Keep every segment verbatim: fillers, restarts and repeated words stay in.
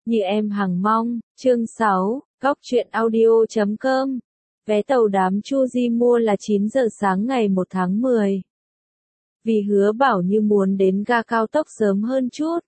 Như em hằng mong, chương sáu, góc truyện audio chấm com. Vé tàu đám Chu Di mua là chín giờ sáng ngày một tháng mười. Vì Hứa Bảo Như muốn đến ga cao tốc sớm hơn chút,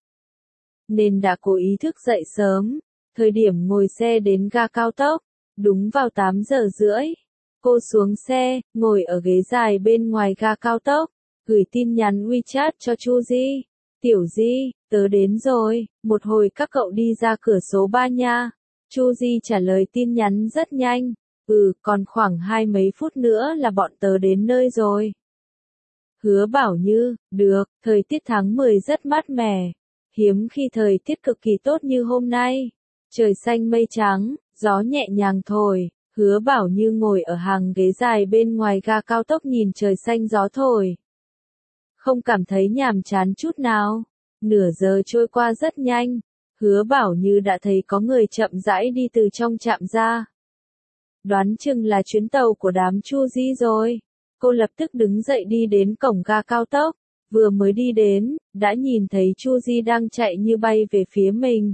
nên đã cố ý thức dậy sớm. Thời điểm ngồi xe đến ga cao tốc, đúng vào tám giờ rưỡi. Cô xuống xe, ngồi ở ghế dài bên ngoài ga cao tốc, gửi tin nhắn WeChat cho Chu Di. Tiểu Di, tớ đến rồi, một hồi các cậu đi ra cửa số ba nha. Chu Di trả lời tin nhắn rất nhanh. Ừ, còn khoảng hai mấy phút nữa là bọn tớ đến nơi rồi. Hứa Bảo Như, được, thời tiết tháng mười rất mát mẻ. Hiếm khi thời tiết cực kỳ tốt như hôm nay. Trời xanh mây trắng, gió nhẹ nhàng thổi. Hứa Bảo Như ngồi ở hàng ghế dài bên ngoài ga cao tốc nhìn trời xanh gió thổi. Không cảm thấy nhàm chán chút nào. Nửa giờ trôi qua rất nhanh. Hứa Bảo Như đã thấy có người chậm rãi đi từ trong trạm ra. Đoán chừng là chuyến tàu của đám Chu Di rồi. Cô lập tức đứng dậy đi đến cổng ga cao tốc. Vừa mới đi đến, đã nhìn thấy Chu Di đang chạy như bay về phía mình.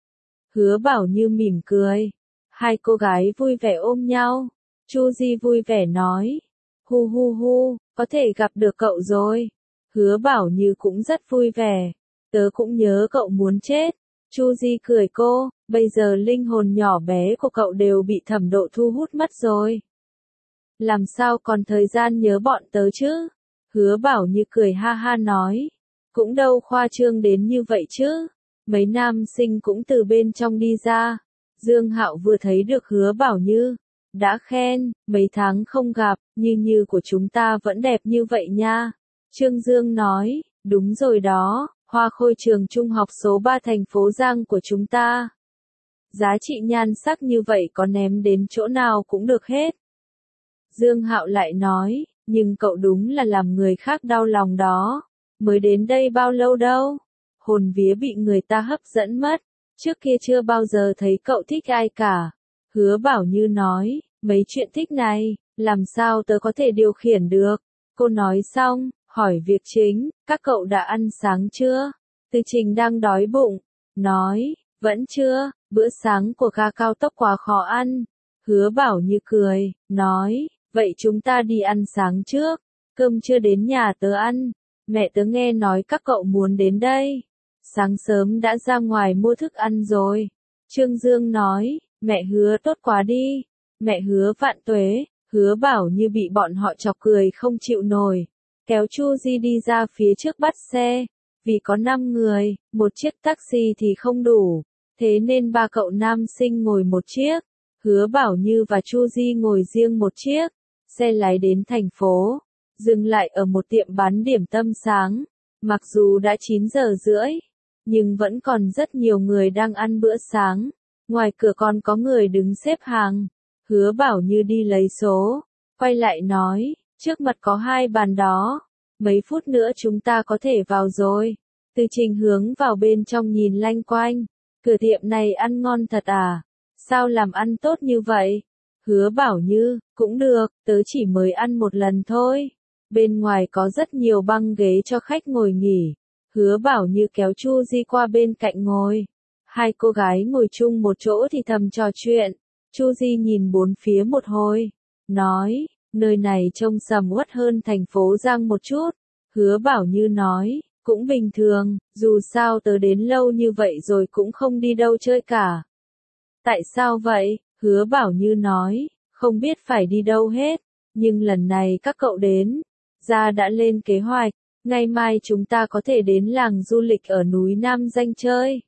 Hứa Bảo Như mỉm cười. Hai cô gái vui vẻ ôm nhau. Chu Di vui vẻ nói. Hu hu hu, có thể gặp được cậu rồi. Hứa Bảo Như cũng rất vui vẻ. Tớ cũng nhớ cậu muốn chết. Chu Di cười cô, bây giờ linh hồn nhỏ bé của cậu đều bị Thẩm Độ thu hút mất rồi. Làm sao còn thời gian nhớ bọn tớ chứ? Hứa Bảo Như cười ha ha nói. Cũng đâu khoa trương đến như vậy chứ. Mấy nam sinh cũng từ bên trong đi ra. Dương Hạo vừa thấy được Hứa Bảo Như, đã khen, mấy tháng không gặp, Như Như của chúng ta vẫn đẹp như vậy nha. Trương Dương nói, đúng rồi đó, hoa khôi trường trung học số ba thành phố Giang của chúng ta. Giá trị nhan sắc như vậy có ném đến chỗ nào cũng được hết. Dương Hạo lại nói, nhưng cậu đúng là làm người khác đau lòng đó. Mới đến đây bao lâu đâu? Hồn vía bị người ta hấp dẫn mất. Trước kia chưa bao giờ thấy cậu thích ai cả. Hứa Bảo Như nói, mấy chuyện thích này, làm sao tớ có thể điều khiển được? Cô nói xong, hỏi việc chính, các cậu đã ăn sáng chưa? Từ Trình đang đói bụng, nói, vẫn chưa, bữa sáng của ga cao tốc quá khó ăn. Hứa Bảo Như cười, nói, vậy chúng ta đi ăn sáng trước, cơm chưa đến nhà tớ ăn, mẹ tớ nghe nói các cậu muốn đến đây. Sáng sớm đã ra ngoài mua thức ăn rồi. Trương Dương nói, mẹ Hứa tốt quá đi, mẹ Hứa vạn tuế. Hứa Bảo Như bị bọn họ chọc cười không chịu nổi. Kéo Chu Di đi ra phía trước bắt xe. Vì có năm người, một chiếc taxi thì không đủ. Thế nên ba cậu nam sinh ngồi một chiếc. Hứa Bảo Như và Chu Di ngồi riêng một chiếc. Xe lái đến thành phố. Dừng lại ở một tiệm bán điểm tâm sáng. Mặc dù đã chín giờ rưỡi, nhưng vẫn còn rất nhiều người đang ăn bữa sáng. Ngoài cửa còn có người đứng xếp hàng. Hứa Bảo Như đi lấy số, quay lại nói, trước mặt có hai bàn đó. Mấy phút nữa chúng ta có thể vào rồi. Từ Trình hướng vào bên trong nhìn lanh quanh. Cửa tiệm này ăn ngon thật à? Sao làm ăn tốt như vậy? Hứa Bảo Như, cũng được, tớ chỉ mới ăn một lần thôi. Bên ngoài có rất nhiều băng ghế cho khách ngồi nghỉ. Hứa Bảo Như kéo Chu Di qua bên cạnh ngồi. Hai cô gái ngồi chung một chỗ thì thầm trò chuyện. Chu Di nhìn bốn phía một hồi, nói, nơi này trông sầm uất hơn thành phố Giang một chút. Hứa Bảo Như nói, cũng bình thường, dù sao tớ đến lâu như vậy rồi cũng không đi đâu chơi cả. Tại sao vậy? Hứa Bảo Như nói, không biết phải đi đâu hết, nhưng lần này các cậu đến, gia đã lên kế hoạch, ngày mai chúng ta có thể đến làng du lịch ở núi Nam Danh chơi.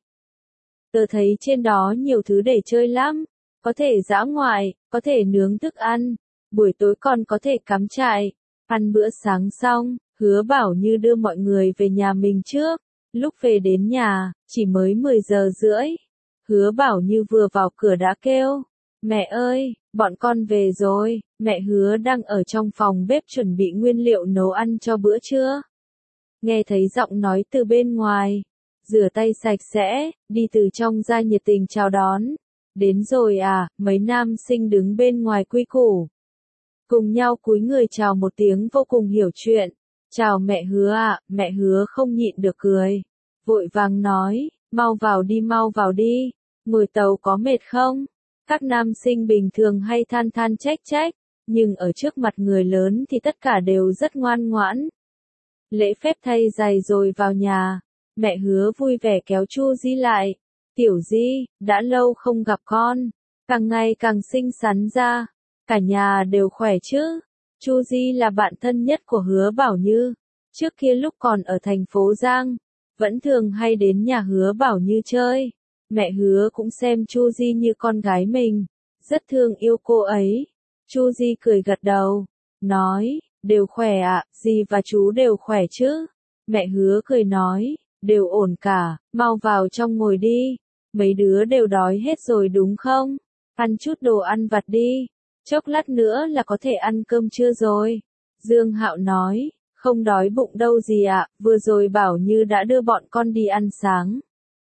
Tớ thấy trên đó nhiều thứ để chơi lắm. Có thể dã ngoại, có thể nướng thức ăn, buổi tối còn có thể cắm trại. Ăn bữa sáng xong, Hứa Bảo Như đưa mọi người về nhà mình trước. Lúc về đến nhà, chỉ mới mười giờ rưỡi. Hứa Bảo Như vừa vào cửa đã kêu, mẹ ơi, bọn con về rồi. Mẹ Hứa đang ở trong phòng bếp chuẩn bị nguyên liệu nấu ăn cho bữa trưa. Nghe thấy giọng nói từ bên ngoài, rửa tay sạch sẽ, đi từ trong ra nhiệt tình chào đón. Đến rồi à, mấy nam sinh đứng bên ngoài quy củ. Cùng nhau cúi người chào một tiếng vô cùng hiểu chuyện. Chào mẹ Hứa ạ, mẹ Hứa không nhịn được cười. Vội vàng nói, mau vào đi mau vào đi, ngồi tàu có mệt không? Các nam sinh bình thường hay than than trách trách, nhưng ở trước mặt người lớn thì tất cả đều rất ngoan ngoãn. Lễ phép thay giày rồi vào nhà, mẹ Hứa vui vẻ kéo Chu Di lại. Tiểu Di, đã lâu không gặp con, càng ngày càng xinh xắn ra, cả nhà đều khỏe chứ? Chu Di là bạn thân nhất của Hứa Bảo Như, trước kia lúc còn ở thành phố Giang, vẫn thường hay đến nhà Hứa Bảo Như chơi. Mẹ Hứa cũng xem Chu Di như con gái mình, rất thương yêu cô ấy. Chu Di cười gật đầu, nói, đều khỏe ạ, dì và chú đều khỏe chứ? Mẹ Hứa cười nói, đều ổn cả, mau vào trong ngồi đi, mấy đứa đều đói hết rồi đúng không? Ăn chút đồ ăn vặt đi, chốc lát nữa là có thể ăn cơm trưa rồi. Dương Hạo nói, không đói bụng đâu dì ạ, vừa rồi Bảo Như đã đưa bọn con đi ăn sáng.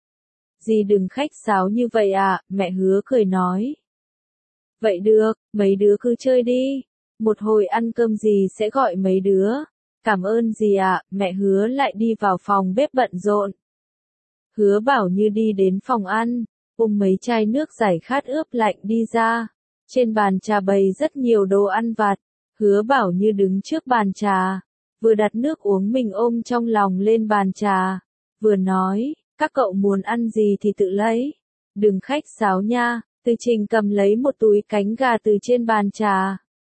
Dì đừng khách sáo như vậy ạ, mẹ Hứa cười nói. Vậy được, mấy đứa cứ chơi đi, một hồi ăn cơm dì sẽ gọi mấy đứa. Cảm ơn dì ạ, mẹ Hứa lại đi vào phòng bếp bận rộn. Hứa Bảo Như đi đến phòng ăn, ôm mấy chai nước giải khát ướp lạnh đi ra. Trên bàn trà bày rất nhiều đồ ăn vặt. Hứa Bảo Như đứng trước bàn trà, vừa đặt nước uống mình ôm trong lòng lên bàn trà, vừa nói, các cậu muốn ăn gì thì tự lấy, đừng khách sáo nha. Từ Trình cầm lấy một túi cánh gà từ trên bàn trà.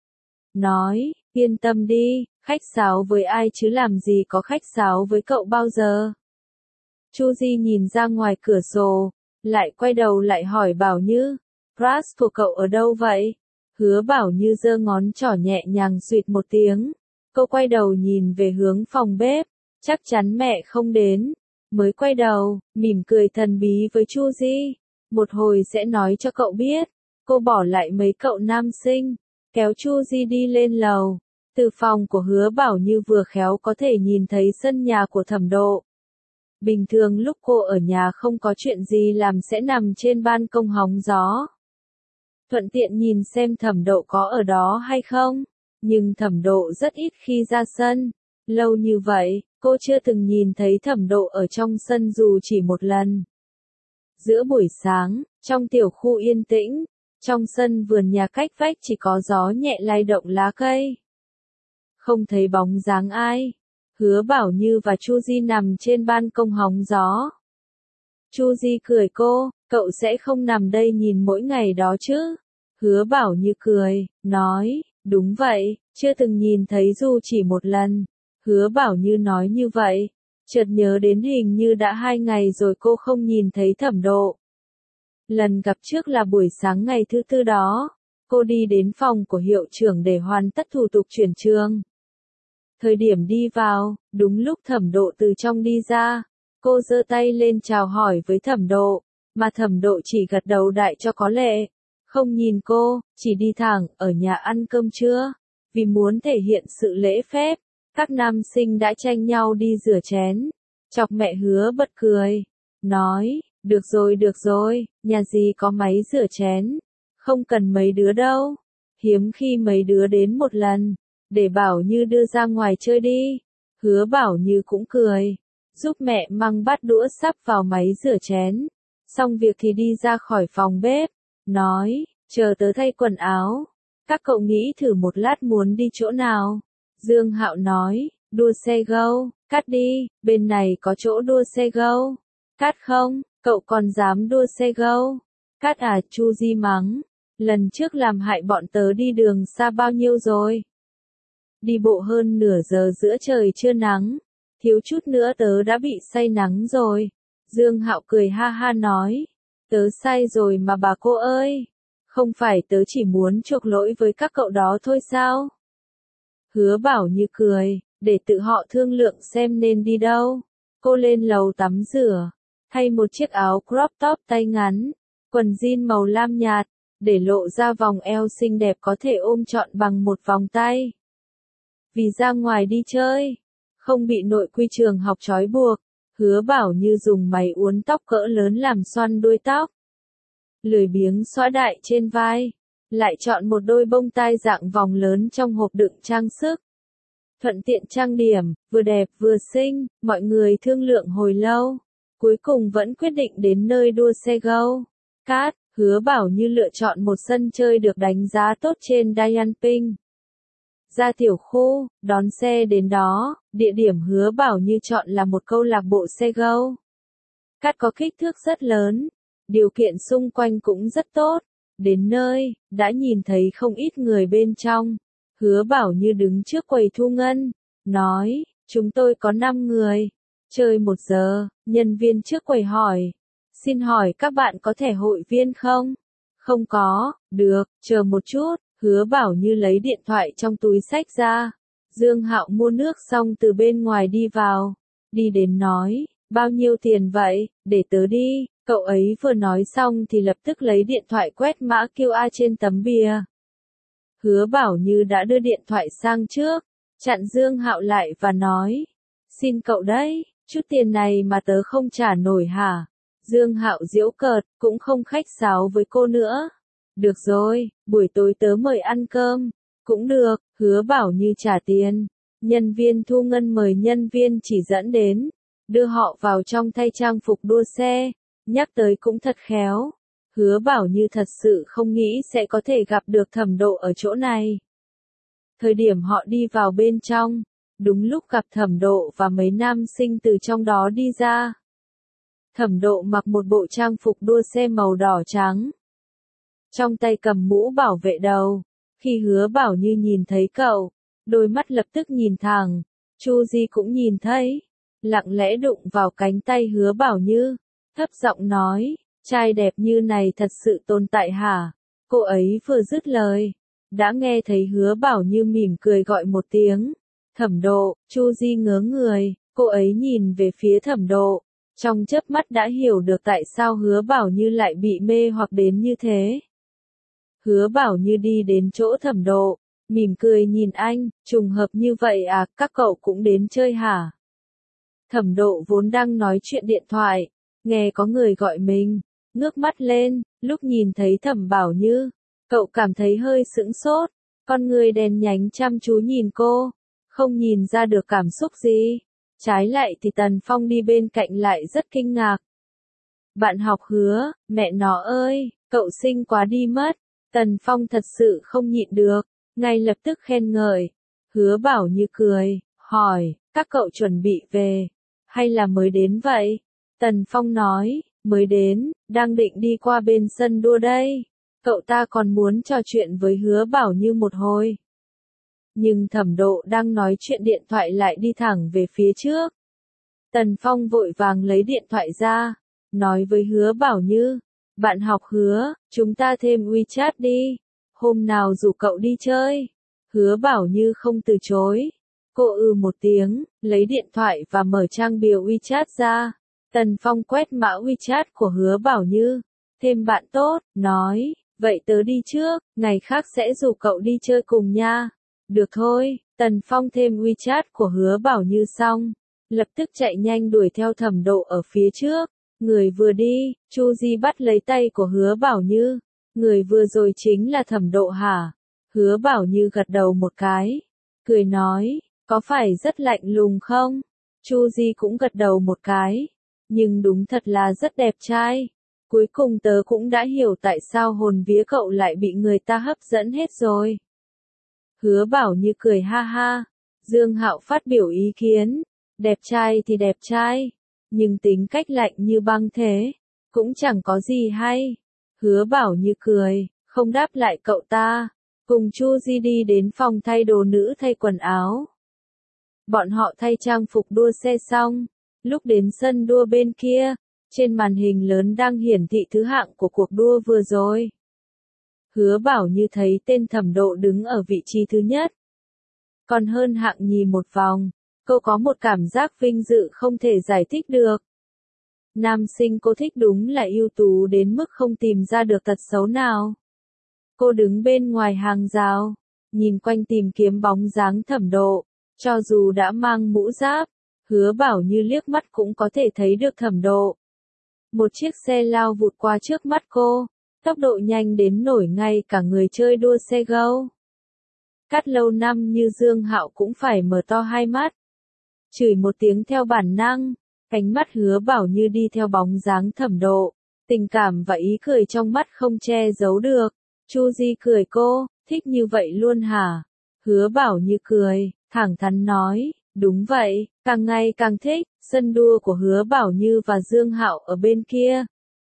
Nói, yên tâm đi, khách sáo với ai chứ làm gì có khách sáo với cậu bao giờ. Chu Di nhìn ra ngoài cửa sổ, lại quay đầu lại hỏi Bảo Như, crush của cậu ở đâu vậy? Hứa Bảo Như giơ ngón trỏ nhẹ nhàng xuyệt một tiếng. Cô quay đầu nhìn về hướng phòng bếp, chắc chắn mẹ không đến. Mới quay đầu, mỉm cười thần bí với Chu Di. Một hồi sẽ nói cho cậu biết. Cô bỏ lại mấy cậu nam sinh, kéo Chu Di đi lên lầu. Từ phòng của Hứa Bảo Như vừa khéo có thể nhìn thấy sân nhà của Thẩm Độ. Bình thường lúc cô ở nhà không có chuyện gì làm sẽ nằm trên ban công hóng gió. Thuận tiện nhìn xem Thẩm Độ có ở đó hay không. Nhưng Thẩm Độ rất ít khi ra sân. Lâu như vậy, cô chưa từng nhìn thấy Thẩm Độ ở trong sân dù chỉ một lần. Giữa buổi sáng, trong tiểu khu yên tĩnh, trong sân vườn nhà cách vách chỉ có gió nhẹ lay động lá cây. Không thấy bóng dáng ai. Hứa Bảo Như và Chu Di nằm trên ban công hóng gió. Chu Di cười cô, cậu sẽ không nằm đây nhìn mỗi ngày đó chứ? Hứa Bảo Như cười, nói, đúng vậy, chưa từng nhìn thấy dù chỉ một lần. Hứa Bảo Như nói như vậy, chợt nhớ đến hình như đã hai ngày rồi cô không nhìn thấy Thẩm Độ. Lần gặp trước là buổi sáng ngày thứ tư đó, cô đi đến phòng của hiệu trưởng để hoàn tất thủ tục chuyển trường. Thời điểm đi vào, đúng lúc Thẩm Độ từ trong đi ra, cô giơ tay lên chào hỏi với Thẩm Độ, mà Thẩm Độ chỉ gật đầu đại cho có lệ, không nhìn cô, chỉ đi thẳng ở nhà ăn cơm trưa. Vì muốn thể hiện sự lễ phép, các nam sinh đã tranh nhau đi rửa chén. Chọc mẹ Hứa bật cười, nói, được rồi được rồi, nhà gì có máy rửa chén, không cần mấy đứa đâu, hiếm khi mấy đứa đến một lần, để Bảo Như đưa ra ngoài chơi đi. Hứa Bảo Như cũng cười, giúp mẹ mang bát đũa sắp vào máy rửa chén, xong việc thì đi ra khỏi phòng bếp, nói, chờ tớ thay quần áo, các cậu nghĩ thử một lát muốn đi chỗ nào. Dương Hạo nói, đua xe gâu, Cát đi, bên này có chỗ đua xe gâu. Cát không, cậu còn dám đua xe gâu? Cát à, Chu Di mắng, lần trước làm hại bọn tớ đi đường xa bao nhiêu rồi? Đi bộ hơn nửa giờ giữa trời chưa nắng, thiếu chút nữa tớ đã bị say nắng rồi. Dương Hạo cười ha ha nói, tớ say rồi mà bà cô ơi, không phải tớ chỉ muốn chuộc lỗi với các cậu đó thôi sao? Hứa Bảo Như cười, để tự họ thương lượng xem nên đi đâu. Cô lên lầu tắm rửa, thay một chiếc áo crop top tay ngắn, quần jean màu lam nhạt, để lộ ra vòng eo xinh đẹp có thể ôm trọn bằng một vòng tay. Vì ra ngoài đi chơi, không bị nội quy trường học trói buộc, Hứa Bảo Như dùng máy uốn tóc cỡ lớn làm xoăn đuôi tóc. Lười biếng xõa đại trên vai, lại chọn một đôi bông tai dạng vòng lớn trong hộp đựng trang sức. Thuận tiện trang điểm, vừa đẹp vừa xinh, mọi người thương lượng hồi lâu, cuối cùng vẫn quyết định đến nơi đua xe gâu. Cát, Hứa Bảo Như lựa chọn một sân chơi được đánh giá tốt trên Dianping. Ra tiểu khu, đón xe đến đó, địa điểm Hứa Bảo Như chọn là một câu lạc bộ xe go. Cát có kích thước rất lớn, điều kiện xung quanh cũng rất tốt. Đến nơi, đã nhìn thấy không ít người bên trong. Hứa Bảo Như đứng trước quầy thu ngân, nói, chúng tôi có năm người. Chơi một giờ, nhân viên trước quầy hỏi. Xin hỏi các bạn có thẻ hội viên không? Không có, được, chờ một chút. Hứa Bảo Như lấy điện thoại trong túi xách ra. Dương Hạo mua nước xong từ bên ngoài đi vào. Đi đến nói, bao nhiêu tiền vậy, để tớ đi. Cậu ấy vừa nói xong thì lập tức lấy điện thoại quét mã quy rờ trên tấm bìa. Hứa Bảo Như đã đưa điện thoại sang trước, chặn Dương Hạo lại và nói, xin cậu đấy, chút tiền này mà tớ không trả nổi hả? Dương Hạo giễu cợt, cũng không khách sáo với cô nữa. Được rồi, buổi tối tớ mời ăn cơm. Cũng được, Hứa Bảo Như trả tiền. Nhân viên thu ngân mời nhân viên chỉ dẫn đến, đưa họ vào trong thay trang phục đua xe. Nhắc tới cũng thật khéo. Hứa Bảo Như thật sự không nghĩ sẽ có thể gặp được Thẩm Độ ở chỗ này. Thời điểm họ đi vào bên trong, đúng lúc gặp Thẩm Độ và mấy nam sinh từ trong đó đi ra. Thẩm Độ mặc một bộ trang phục đua xe màu đỏ trắng. Trong tay cầm mũ bảo vệ đầu. Khi Hứa Bảo Như nhìn thấy cậu, đôi mắt lập tức nhìn thẳng. Chu Di cũng nhìn thấy, lặng lẽ đụng vào cánh tay Hứa Bảo Như, thấp giọng nói, trai đẹp như này thật sự tồn tại hả? Cô ấy vừa dứt lời, đã nghe thấy Hứa Bảo Như mỉm cười gọi một tiếng. Thẩm Độ. Chu Di ngớ người, cô ấy nhìn về phía Thẩm Độ, trong chớp mắt đã hiểu được tại sao Hứa Bảo Như lại bị mê hoặc đến như thế. Hứa Bảo Như đi đến chỗ Thẩm Độ, mỉm cười nhìn anh, trùng hợp như vậy à, các cậu cũng đến chơi hả? Thẩm Độ vốn đang nói chuyện điện thoại, nghe có người gọi mình, ngước mắt lên, lúc nhìn thấy Thẩm Bảo Như, cậu cảm thấy hơi sững sốt, con người đèn nhánh chăm chú nhìn cô, không nhìn ra được cảm xúc gì. Trái lại thì Tần Phong đi bên cạnh lại rất kinh ngạc. Bạn học Hứa, mẹ nó ơi, cậu xinh quá đi mất. Tần Phong thật sự không nhịn được, ngay lập tức khen ngợi. Hứa Bảo Như cười, hỏi, các cậu chuẩn bị về, hay là mới đến vậy? Tần Phong nói, mới đến, đang định đi qua bên sân đua đây. Cậu ta còn muốn trò chuyện với Hứa Bảo Như một hồi. Nhưng Thẩm Độ đang nói chuyện điện thoại lại đi thẳng về phía trước. Tần Phong vội vàng lấy điện thoại ra, nói với Hứa Bảo Như, bạn học Hứa, chúng ta thêm WeChat đi, hôm nào rủ cậu đi chơi. Hứa Bảo Như không từ chối. Cô ư một tiếng, lấy điện thoại và mở trang bìa WeChat ra. Tần Phong quét mã WeChat của Hứa Bảo Như, thêm bạn tốt, nói, vậy tớ đi trước, ngày khác sẽ rủ cậu đi chơi cùng nha. Được thôi, Tần Phong thêm WeChat của Hứa Bảo Như xong, lập tức chạy nhanh đuổi theo Thẩm Độ ở phía trước. Người vừa đi, Chu Di bắt lấy tay của Hứa Bảo Như. Người vừa rồi chính là Thẩm Độ hả? Hứa Bảo Như gật đầu một cái, cười nói, có phải rất lạnh lùng không? Chu Di cũng gật đầu một cái, nhưng đúng thật là rất đẹp trai. Cuối cùng tớ cũng đã hiểu tại sao hồn vía cậu lại bị người ta hấp dẫn hết rồi. Hứa Bảo Như cười ha ha. Dương Hạo phát biểu ý kiến, đẹp trai thì đẹp trai, nhưng tính cách lạnh như băng thế, cũng chẳng có gì hay. Hứa Bảo Như cười, không đáp lại cậu ta, cùng Chu Di đi đến phòng thay đồ nữ thay quần áo. Bọn họ thay trang phục đua xe xong, lúc đến sân đua bên kia, trên màn hình lớn đang hiển thị thứ hạng của cuộc đua vừa rồi. Hứa Bảo Như thấy tên Thẩm Độ đứng ở vị trí thứ nhất, còn hơn hạng nhì một vòng. Cô có một cảm giác vinh dự không thể giải thích được. Nam sinh cô thích đúng là ưu tú đến mức không tìm ra được tật xấu nào. Cô đứng bên ngoài hàng rào, nhìn quanh tìm kiếm bóng dáng Thẩm Độ. Cho dù đã mang mũ giáp, Hứa Bảo Như liếc mắt cũng có thể thấy được Thẩm Độ. Một chiếc xe lao vụt qua trước mắt cô, tốc độ nhanh đến nổi ngay cả người chơi đua xe go. Cát lâu năm như Dương Hạo cũng phải mở to hai mắt, chửi một tiếng theo bản năng. Cánh mắt Hứa Bảo Như đi theo bóng dáng Thẩm Độ, Tình cảm và ý cười trong mắt không che giấu được. Chu Di cười cô, thích như vậy luôn hả? Hứa Bảo Như cười, thẳng thắn nói, đúng vậy, càng ngày càng thích. Sân đua của Hứa Bảo Như và Dương Hạo ở bên kia.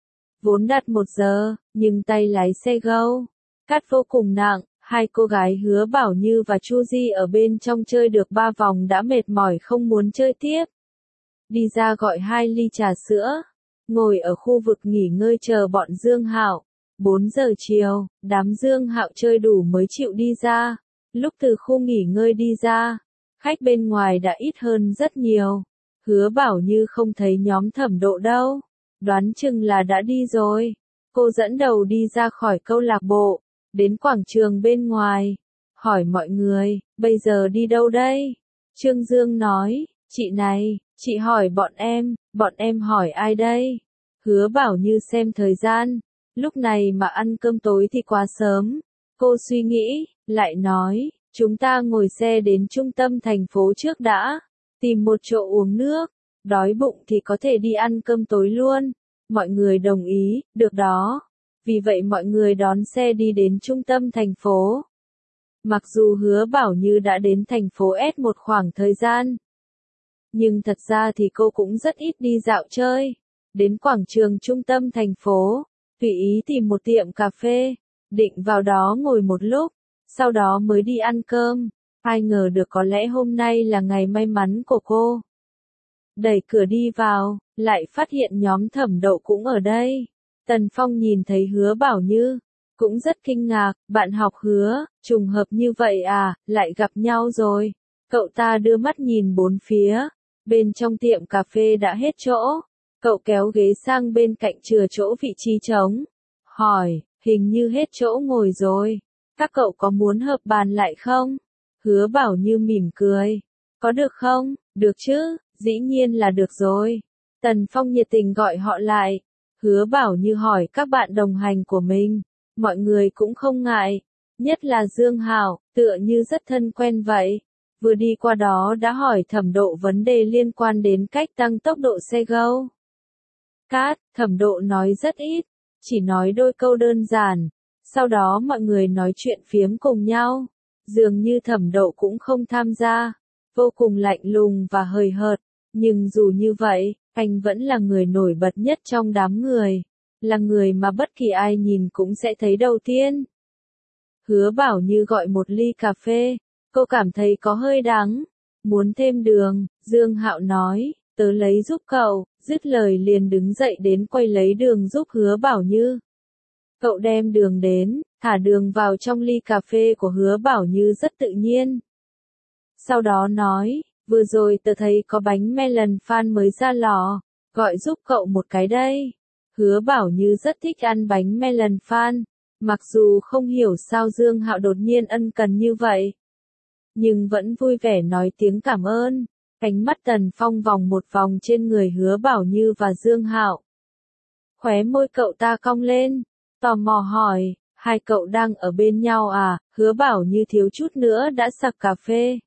Vốn đặt một giờ, nhưng tay lái xe gâu cát vô cùng nặng, hai cô gái Hứa Bảo Như và Chu Di ở bên trong chơi được ba vòng đã mệt mỏi không muốn chơi tiếp. Đi ra gọi hai ly trà sữa, ngồi ở khu vực nghỉ ngơi chờ bọn Dương Hạo. bốn giờ chiều, đám Dương Hạo chơi đủ mới chịu đi ra. Lúc từ khu nghỉ ngơi đi ra, khách bên ngoài đã ít hơn rất nhiều. Hứa Bảo Như không thấy nhóm Thẩm Độ đâu, đoán chừng là đã đi rồi. Cô dẫn đầu đi ra khỏi câu lạc bộ, đến quảng trường bên ngoài, hỏi mọi người, bây giờ đi đâu đây? Trương Dương nói, chị này, chị hỏi bọn em, bọn em hỏi ai đây? Hứa Bảo Như xem thời gian, lúc này mà ăn cơm tối thì quá sớm. Cô suy nghĩ, lại nói, chúng ta ngồi xe đến trung tâm thành phố trước đã, tìm một chỗ uống nước, đói bụng thì có thể đi ăn cơm tối luôn. Mọi người đồng ý, được đó. Vì vậy mọi người đón xe đi đến trung tâm thành phố. Mặc dù Hứa Bảo Như đã đến thành phố S một khoảng thời gian, nhưng thật ra thì cô cũng rất ít đi dạo chơi. Đến quảng trường trung tâm thành phố, tùy ý tìm một tiệm cà phê, định vào đó ngồi một lúc, sau đó mới đi ăn cơm. Ai ngờ được có lẽ hôm nay là ngày may mắn của cô. Đẩy cửa đi vào, lại phát hiện nhóm Thẩm Độ cũng ở đây. Tần Phong nhìn thấy Hứa Bảo Như, cũng rất kinh ngạc, bạn học Hứa, trùng hợp như vậy à, lại gặp nhau rồi. Cậu ta đưa mắt nhìn bốn phía, bên trong tiệm cà phê đã hết chỗ. Cậu kéo ghế sang bên cạnh chừa chỗ vị trí trống, hỏi, hình như hết chỗ ngồi rồi, các cậu có muốn hợp bàn lại không? Hứa Bảo Như mỉm cười, có được không? Được chứ, dĩ nhiên là được rồi. Tần Phong nhiệt tình gọi họ lại. Hứa Bảo Như hỏi các bạn đồng hành của mình, mọi người cũng không ngại, nhất là Dương Hạo, tựa như rất thân quen vậy. Vừa đi qua đó đã hỏi Thẩm Độ vấn đề liên quan đến cách tăng tốc độ xe gâu cát. Thẩm Độ nói rất ít, chỉ nói đôi câu đơn giản, sau đó mọi người nói chuyện phiếm cùng nhau. Dường như Thẩm Độ cũng không tham gia, vô cùng lạnh lùng và hời hợt, nhưng dù như vậy, anh vẫn là người nổi bật nhất trong đám người, là người mà bất kỳ ai nhìn cũng sẽ thấy đầu tiên. Hứa Bảo Như gọi một ly cà phê, cô cảm thấy có hơi đắng, muốn thêm đường. Dương Hạo nói, tớ lấy giúp cậu, dứt lời liền đứng dậy đến quay lấy đường giúp Hứa Bảo Như. Cậu đem đường đến, thả đường vào trong ly cà phê của Hứa Bảo Như rất tự nhiên. Sau đó nói, vừa rồi tớ thấy có bánh melon fan mới ra lò, gọi giúp cậu một cái đây. Hứa Bảo Như rất thích ăn bánh melon fan, mặc dù không hiểu sao Dương Hạo đột nhiên ân cần như vậy, nhưng vẫn vui vẻ nói tiếng cảm ơn. Ánh mắt Tần Phong vòng một vòng trên người Hứa Bảo Như và Dương Hạo. Khóe môi cậu ta cong lên, tò mò hỏi, hai cậu đang ở bên nhau à? Hứa Bảo Như thiếu chút nữa đã sặc cà phê.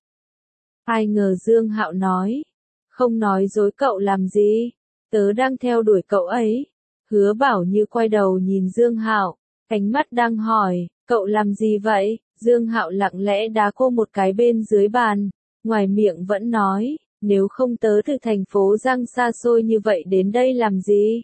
Ai ngờ Dương Hạo nói, không nói dối cậu làm gì, tớ đang theo đuổi cậu ấy. Hứa Bảo Như quay đầu nhìn Dương Hạo, ánh mắt đang hỏi, cậu làm gì vậy? Dương Hạo lặng lẽ đá cô một cái bên dưới bàn, ngoài miệng vẫn nói, nếu không tớ từ thành phố Giang xa xôi như vậy đến đây làm gì?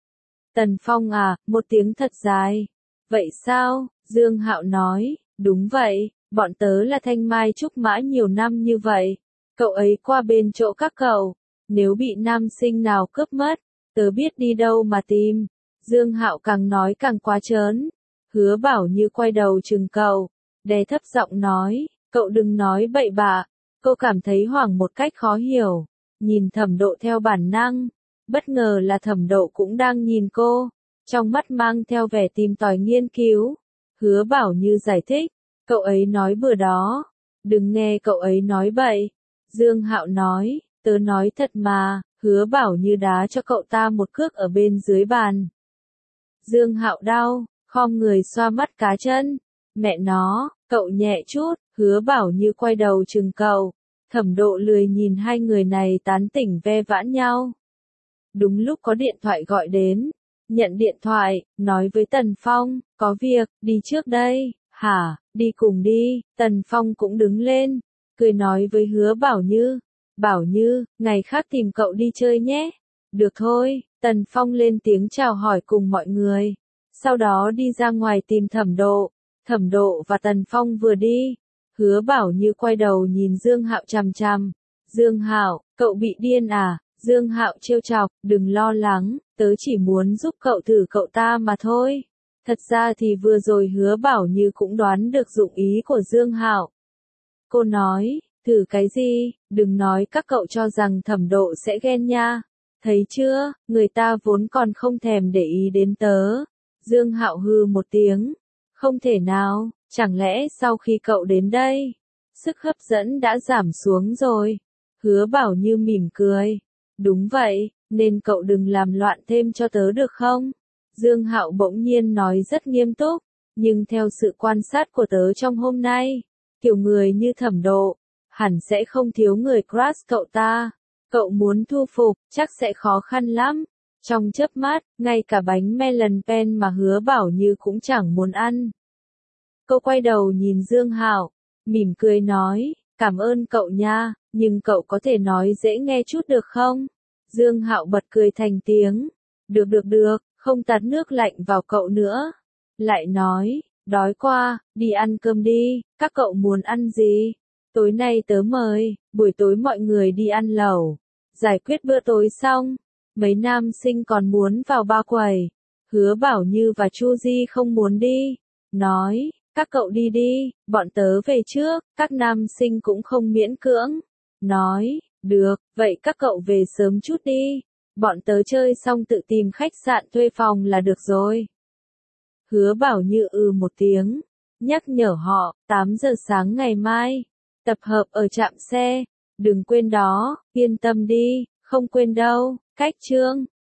Tần Phong à, một tiếng thật dài. Vậy sao? Dương Hạo nói, đúng vậy, bọn tớ là thanh mai trúc mã nhiều năm như vậy. Cậu ấy qua bên chỗ các cậu, nếu bị nam sinh nào cướp mất, tớ biết đi đâu mà tìm. Dương Hạo càng nói càng quá trớn. Hứa Bảo Như quay đầu chừng cậu, đè thấp giọng nói, cậu đừng nói bậy bạ. Cô cảm thấy hoảng một cách khó hiểu, nhìn Thẩm Độ theo bản năng, bất ngờ là Thẩm Độ cũng đang nhìn cô, trong mắt mang theo vẻ tìm tòi nghiên cứu. Hứa Bảo Như giải thích, cậu ấy nói bừa đó, đừng nghe cậu ấy nói bậy. Dương Hạo nói, tớ nói thật mà. Hứa Bảo Như đá cho cậu ta một cước ở bên dưới bàn. Dương Hạo đau, khom người xoa mắt cá chân. Mẹ nó, cậu nhẹ chút. Hứa Bảo Như quay đầu chừng cậu. Thẩm Độ lười nhìn hai người này tán tỉnh ve vãn nhau. Đúng lúc có điện thoại gọi đến, nhận điện thoại, nói với Tần Phong, có việc, đi trước đây. Hả, đi cùng đi. Tần Phong cũng đứng lên, cười nói với Hứa Bảo Như. Bảo Như, ngày khác tìm cậu đi chơi nhé. Được thôi, Tần Phong lên tiếng chào hỏi cùng mọi người. Sau đó đi ra ngoài tìm Thẩm Độ. Thẩm Độ và Tần Phong vừa đi, Hứa Bảo Như quay đầu nhìn Dương Hạo chằm chằm. Dương Hạo, cậu bị điên à? Dương Hạo trêu chọc, đừng lo lắng, tớ chỉ muốn giúp cậu thử cậu ta mà thôi. Thật ra thì vừa rồi Hứa Bảo Như cũng đoán được dụng ý của Dương Hạo. Cô nói, thử cái gì, đừng nói các cậu cho rằng Thẩm Độ sẽ ghen nha. Thấy chưa, người ta vốn còn không thèm để ý đến tớ. Dương Hạo hừ một tiếng. Không thể nào, chẳng lẽ sau khi cậu đến đây, sức hấp dẫn đã giảm xuống rồi? Hứa Bảo Như mỉm cười. Đúng vậy, nên cậu đừng làm loạn thêm cho tớ được không? Dương Hạo bỗng nhiên nói rất nghiêm túc, nhưng theo sự quan sát của tớ trong hôm nay, kiểu người như Thẩm Độ, hẳn sẽ không thiếu người crush cậu ta. Cậu muốn thu phục, chắc sẽ khó khăn lắm. Trong chớp mắt, ngay cả bánh melon pen mà Hứa Bảo Như cũng chẳng muốn ăn. Cô quay đầu nhìn Dương Hạo, mỉm cười nói, cảm ơn cậu nha, nhưng cậu có thể nói dễ nghe chút được không? Dương Hạo bật cười thành tiếng. Được được được, không tạt nước lạnh vào cậu nữa. Lại nói, đói quá, đi ăn cơm đi, các cậu muốn ăn gì? Tối nay tớ mời, buổi tối mọi người đi ăn lẩu. Giải quyết bữa tối xong, mấy nam sinh còn muốn vào ba quầy. Hứa Bảo Như và Chu Di không muốn đi. Nói, các cậu đi đi, bọn tớ về trước, các nam sinh cũng không miễn cưỡng. Nói, được, vậy các cậu về sớm chút đi. Bọn tớ chơi xong tự tìm khách sạn thuê phòng là được rồi. Hứa Bảo Như ừ một tiếng, nhắc nhở họ, tám giờ sáng ngày mai, tập hợp ở trạm xe. Đừng quên đó, yên tâm đi, không quên đâu. Cách chương